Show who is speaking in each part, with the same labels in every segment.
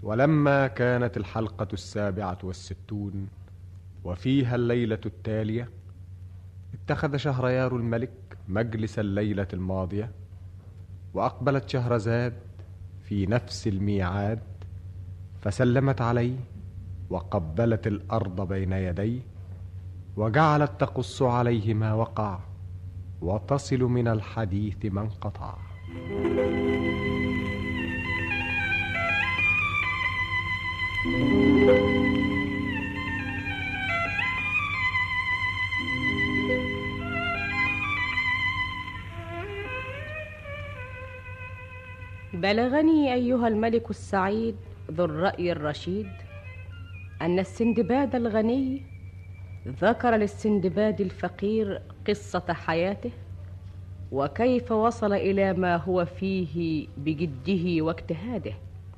Speaker 1: ولما كانت الحلقة 67 وفيها الليلة التالية، اتخذ شهريار الملك مجلس الليلة الماضية، وأقبلت شهرزاد في نفس الميعاد، فسلمت عليه وقبلت الأرض بين يديه، وجعلت تقص عليه ما وقع وتصل من الحديث ما انقطع.
Speaker 2: بلغني أيها الملك السعيد ذو الرأي الرشيد أن السندباد الغني ذكر للسندباد الفقير قصة حياته، وكيف وصل إلى ما هو فيه بجده واجتهاده،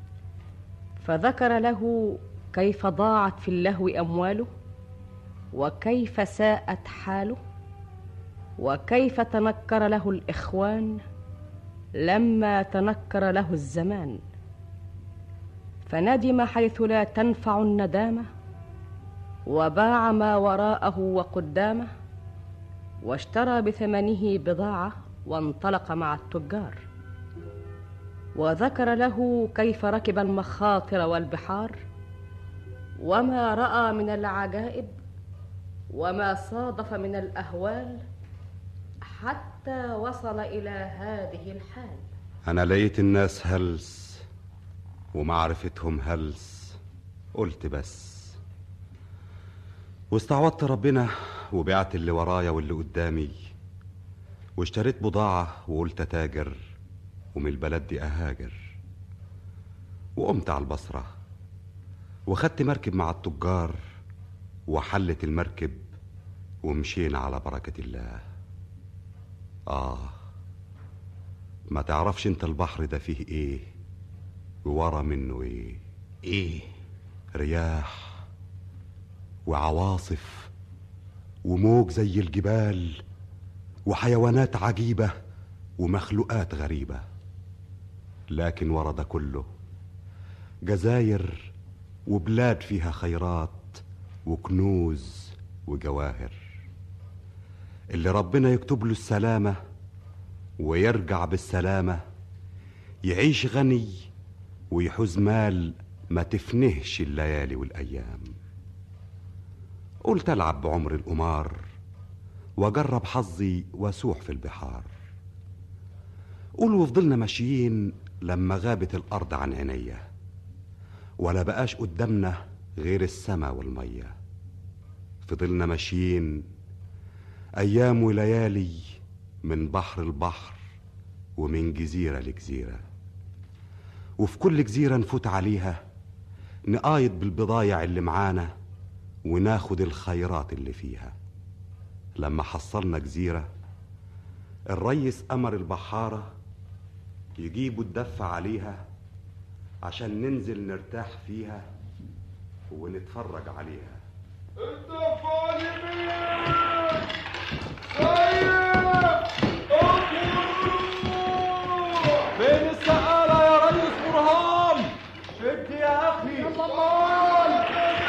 Speaker 2: فذكر له كيف ضاعت في اللهو أمواله، وكيف ساءت حاله، وكيف تنكر له الإخوان لما تنكر له الزمان، فندم حيث لا تنفع الندامة، وباع ما وراءه وقدامه، واشترى بثمنه بضاعة وانطلق مع التجار، وذكر له كيف ركب المخاطر والبحار، وما رأى من العجائب، وما صادف من الأهوال، حتى وصل إلى هذه الحال.
Speaker 3: أنا لقيت الناس هلس ومعرفتهم هلس، قلت بس واستعوضت ربنا وبعت اللي ورايا واللي قدامي، واشتريت بضاعة وقلت تاجر ومن البلد دي أهاجر، وقمت على البصرة وخدت مركب مع التجار، وحلت المركب ومشينا على بركة الله. ما تعرفش انت البحر ده فيه ايه وورا منه ايه؟ رياح وعواصف وموج زي الجبال وحيوانات عجيبة ومخلوقات غريبة، لكن ورا ده كله جزاير وبلاد فيها خيرات وكنوز وجواهر. اللي ربنا يكتب له السلامة ويرجع بالسلامة يعيش غني ويحوز مال ما تفنهش الليالي والأيام. قلت ألعب بعمر القمار وأجرب حظي وأسوح في البحار. قول وفضلنا ماشيين لما غابت الأرض عن عينيا، ولا بقاش قدامنا غير السما والمية. فضلنا ماشيين أيام وليالي من بحر لبحر ومن جزيرة لجزيرة، وفي كل جزيرة نفوت عليها نقايض بالبضايع اللي معانا وناخد الخيرات اللي فيها. لما حصلنا جزيرة الريس أمر البحارة يجيبوا الدفة عليها عشان ننزل نرتاح فيها ونتفرج عليها.
Speaker 4: الدفة على اليمين سيد
Speaker 5: فين السقالة يا ريس برهان؟
Speaker 4: شد يا أخي.
Speaker 5: يلا امال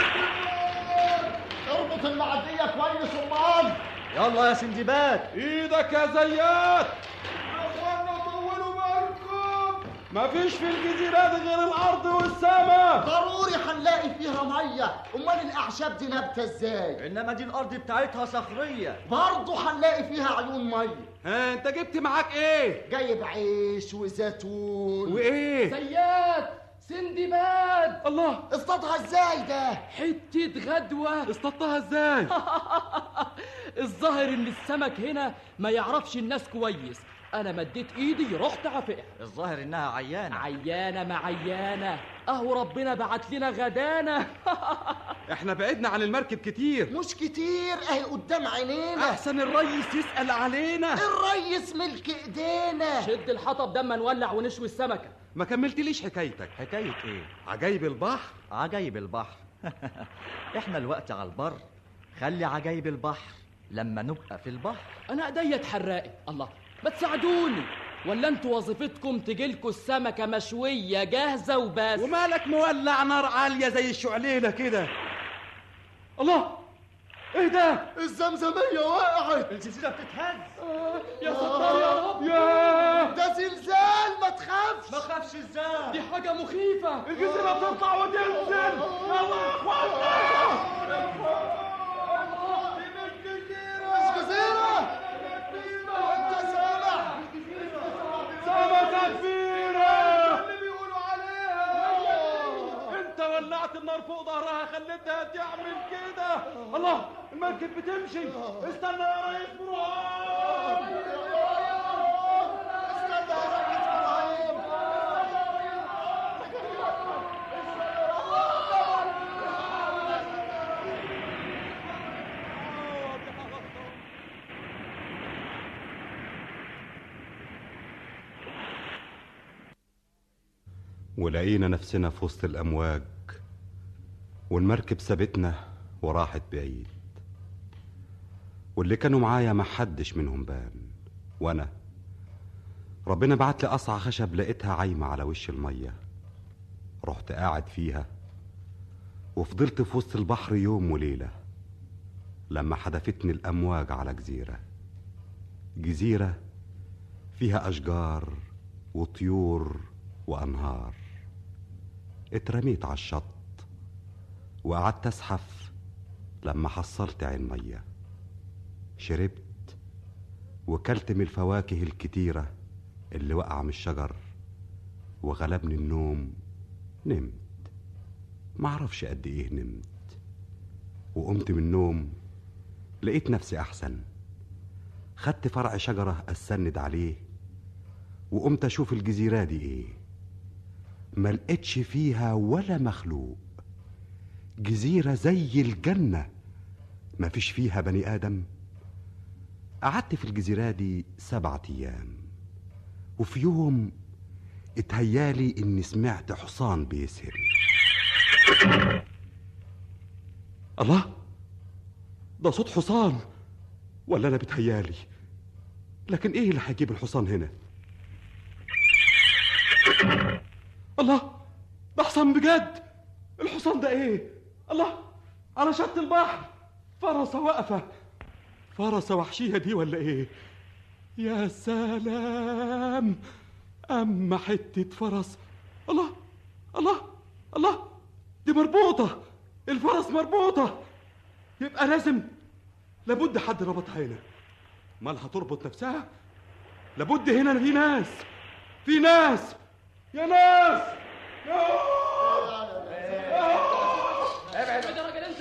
Speaker 4: اربط المعدية كويس امال.
Speaker 5: يلا يا سندباد، ايدك يا زيات.
Speaker 4: اخوانا طولوا بالكم،
Speaker 5: مفيش في الجزيرة دي غير الأرض والسماء.
Speaker 4: ضروري هنلاقي فيها مية، امال الأعشاب دي نابتة ازاي؟
Speaker 5: إنما دي الأرض بتاعتها صخرية.
Speaker 4: برضه هنلاقي فيها عيون مية.
Speaker 5: أنت جبت معاك إيه؟
Speaker 4: جايب عيش وزيتون
Speaker 5: وإيه؟
Speaker 6: زيات سندباد.
Speaker 5: الله،
Speaker 4: اصطادها ازاي ده؟
Speaker 6: حتة غدوة.
Speaker 5: اصطادتها ازاي؟
Speaker 6: الظاهر ان السمك هنا ما يعرفش الناس كويس، انا مديت ايدي رحت عفقها.
Speaker 5: الظاهر انها
Speaker 6: عيانة ما عيانة، اهو ربنا بعت لنا غدانة.
Speaker 5: احنا بعدنا عن المركب كتير.
Speaker 4: مش كتير، اهي قدام عينينا.
Speaker 5: احسن الريس يسأل علينا.
Speaker 4: الريس ملك ايدينا.
Speaker 6: شد الحطب دم نولع ونشوي السمكة.
Speaker 5: ما كملتليش حكايتك.
Speaker 7: حكاية ايه؟
Speaker 5: عجايب البحر.
Speaker 7: عجايب البحر. احنا الوقت على البر، خلي عجايب البحر لما نبقى في البحر.
Speaker 6: انا ايديا اتحرقت، الله ما تساعدوني. ولا انتوا وظيفتكم تجيلكوا السمكة مشوية جاهزة وبس؟
Speaker 5: ومالك مولع نار عالية زي الشعليلة كده؟ الله، ايه ده؟
Speaker 4: الزمزمية وقعت.
Speaker 5: الجزيرة بتتهز.
Speaker 6: يا ستار يا رب.
Speaker 5: ياه،
Speaker 4: ده زلزال، ما تخافش.
Speaker 5: ما خافش ازاي؟
Speaker 6: دي حاجة مخيفة.
Speaker 5: الجزيرة بتطلع وتنزل. يلا يا اخوانا.
Speaker 4: مش جزيرة، انت سامع؟
Speaker 5: سمكة كبيرة
Speaker 4: اللي بيقولوا عليها.
Speaker 5: انت ولعت النار فوق ظهرها، خليتها تعمل كده. الله، المركب بتمشي. استنى يا ريس برهان.
Speaker 4: استنى يا ريس ابراهيم.
Speaker 3: ولقينا نفسنا في وسط الأمواج، والمركب سابتنا وراحت بعيد، واللي كانوا معايا ما حدش منهم بان. وأنا ربنا بعت لي قصعة خشب لقيتها عايمة على وش المية، رحت قاعد فيها وفضلت في وسط البحر يوم وليلة، لما حدفتني الأمواج على جزيرة فيها أشجار وطيور وأنهار. اترميت على الشط وقعدت أزحف لما حصلت عين مية، شربت وكلت من الفواكه الكتيرة اللي وقع من الشجر، وغلبني النوم. نمت، معرفش قد ايه نمت، وقمت من النوم لقيت نفسي أحسن. خدت فرع شجرة أسند عليه وقمت أشوف الجزيرة دي ايه. ما لقيتش فيها ولا مخلوق، جزيرة زي الجنة، ما فيش فيها بني آدم. قعدت في الجزيرة دي 7 أيام، وفي يوم اتهيالي إني سمعت حصان بيسهر. الله، ده صوت حصان ولا أنا بتهيالي؟ لكن إيه اللي هيجيب الحصان هنا؟
Speaker 5: الله، ده حصان بجد. الحصان ده ايه؟ الله، على شط البحر فرسة واقفة. فرسة وحشية دي ولا ايه؟ يا سلام، اما حتة فرس. الله الله الله، دي مربوطة، الفرس مربوطة. يبقى لابد حد ربطها هنا. مالها تربط نفسها؟ لابد هنا في ناس يا ناس.
Speaker 6: ابعد يا راجل انت.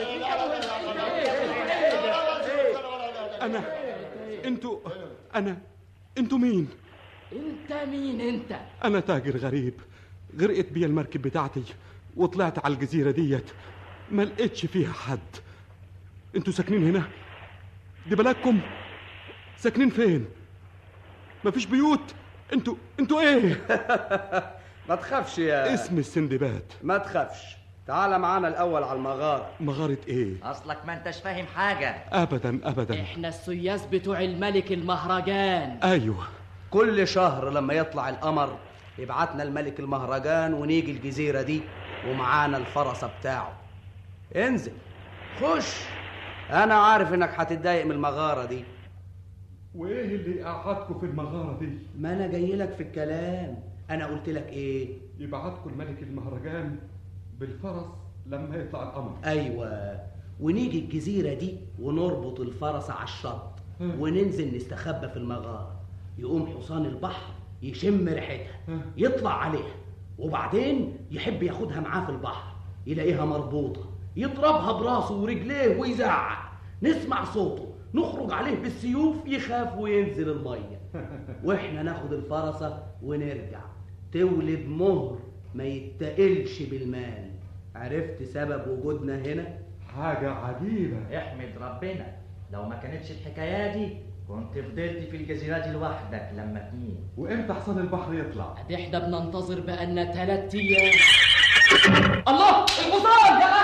Speaker 5: انتوا مين؟
Speaker 6: انت مين انت؟
Speaker 5: انا تاجر غريب، غرقت بيا المركب بتاعتي وطلعت على الجزيرة ديت، ما لقيتش فيها حد. انتوا ساكنين هنا؟ دي بلدكم؟ ساكنين فين؟ مفيش بيوت؟ انتوا ايه؟
Speaker 8: ما تخافش يا
Speaker 5: اسم السندباد.
Speaker 8: ما تخافش، تعال معانا الاول على المغارة.
Speaker 5: مغارة ايه؟
Speaker 7: اصلك ما انتش فاهم حاجة.
Speaker 5: ابدا.
Speaker 6: احنا السياس بتوع الملك المهرجان.
Speaker 5: ايوه،
Speaker 8: كل شهر لما يطلع القمر يبعتنا الملك المهرجان ونيجي الجزيرة دي ومعانا الفرسة بتاعه. انزل خش، انا عارف انك هتتضايق من المغارة دي.
Speaker 5: وايه اللي قعدكم في المغارة دي؟
Speaker 8: ما انا جاي لك في الكلام. انا قلت لك ايه؟
Speaker 5: يبعتكم الملك المهرجان بالفرس لما يطلع القمر.
Speaker 8: ايوه، ونيجي الجزيرة دي ونربط الفرس على الشط وننزل نستخبى في المغارة. يقوم حصان البحر يشم ريحتها يطلع عليها، وبعدين يحب ياخدها معاه في البحر، يلاقيها مربوطة يضربها براسه ورجليه ويزعق، نسمع صوته نخرج عليه بالسيوف يخاف وينزل المية، واحنا ناخد الفرسة ونرجع. تولد مهر ما يتقلش بالمال. عرفت سبب وجودنا هنا؟
Speaker 5: حاجة عجيبة.
Speaker 7: احمد ربنا، لو ما كانتش الحكاية دي كنت فضلت في الجزيرة دي لوحدك لما تمين.
Speaker 5: وامتى حصان البحر يطلع؟
Speaker 6: احنا بننتظر بقالنا 3 ايام. الله، الحصان يا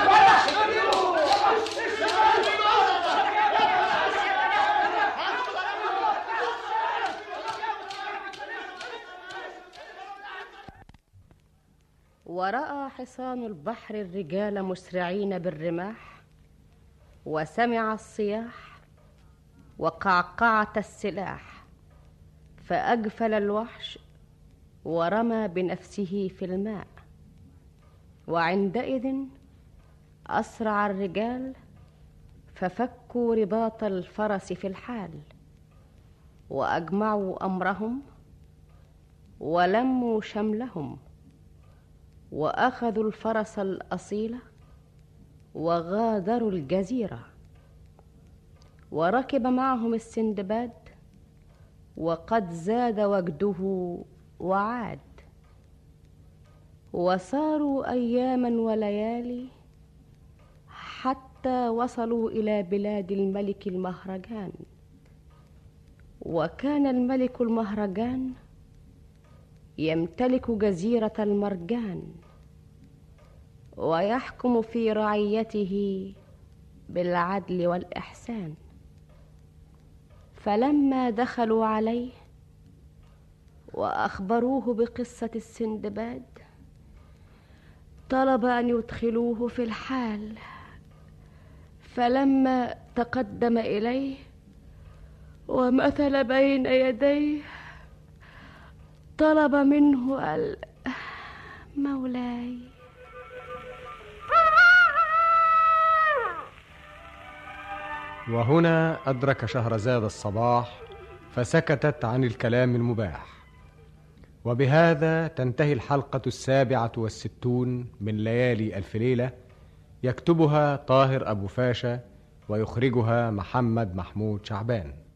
Speaker 2: ورأى حصان البحر الرجال مسرعين بالرماح، وسمع الصياح وقعقعة السلاح، فأجفل الوحش ورمى بنفسه في الماء. وعندئذ أسرع الرجال ففكوا رباط الفرس في الحال، وأجمعوا أمرهم ولموا شملهم، وأخذوا الفرس الأصيل وغادروا الجزيرة. وركب معهم السندباد، وقد زاد وجده وعاد. وساروا أياما وليالي حتى وصلوا إلى بلاد الملك المهرجان. وكان الملك المهرجان يمتلك جزيرة المرجان، ويحكم في رعيته بالعدل والإحسان. فلما دخلوا عليه وأخبروه بقصة السندباد، طلب أن يدخلوه في الحال. فلما تقدم إليه ومثل بين يديه، طلب منه مولاي.
Speaker 1: وهنا أدرك شهرزاد الصباح، فسكتت عن الكلام المباح. وبهذا تنتهي الحلقة 67 من ليالي ألف ليلة، يكتبها طاهر أبو فاشا ويخرجها محمد محمود شعبان.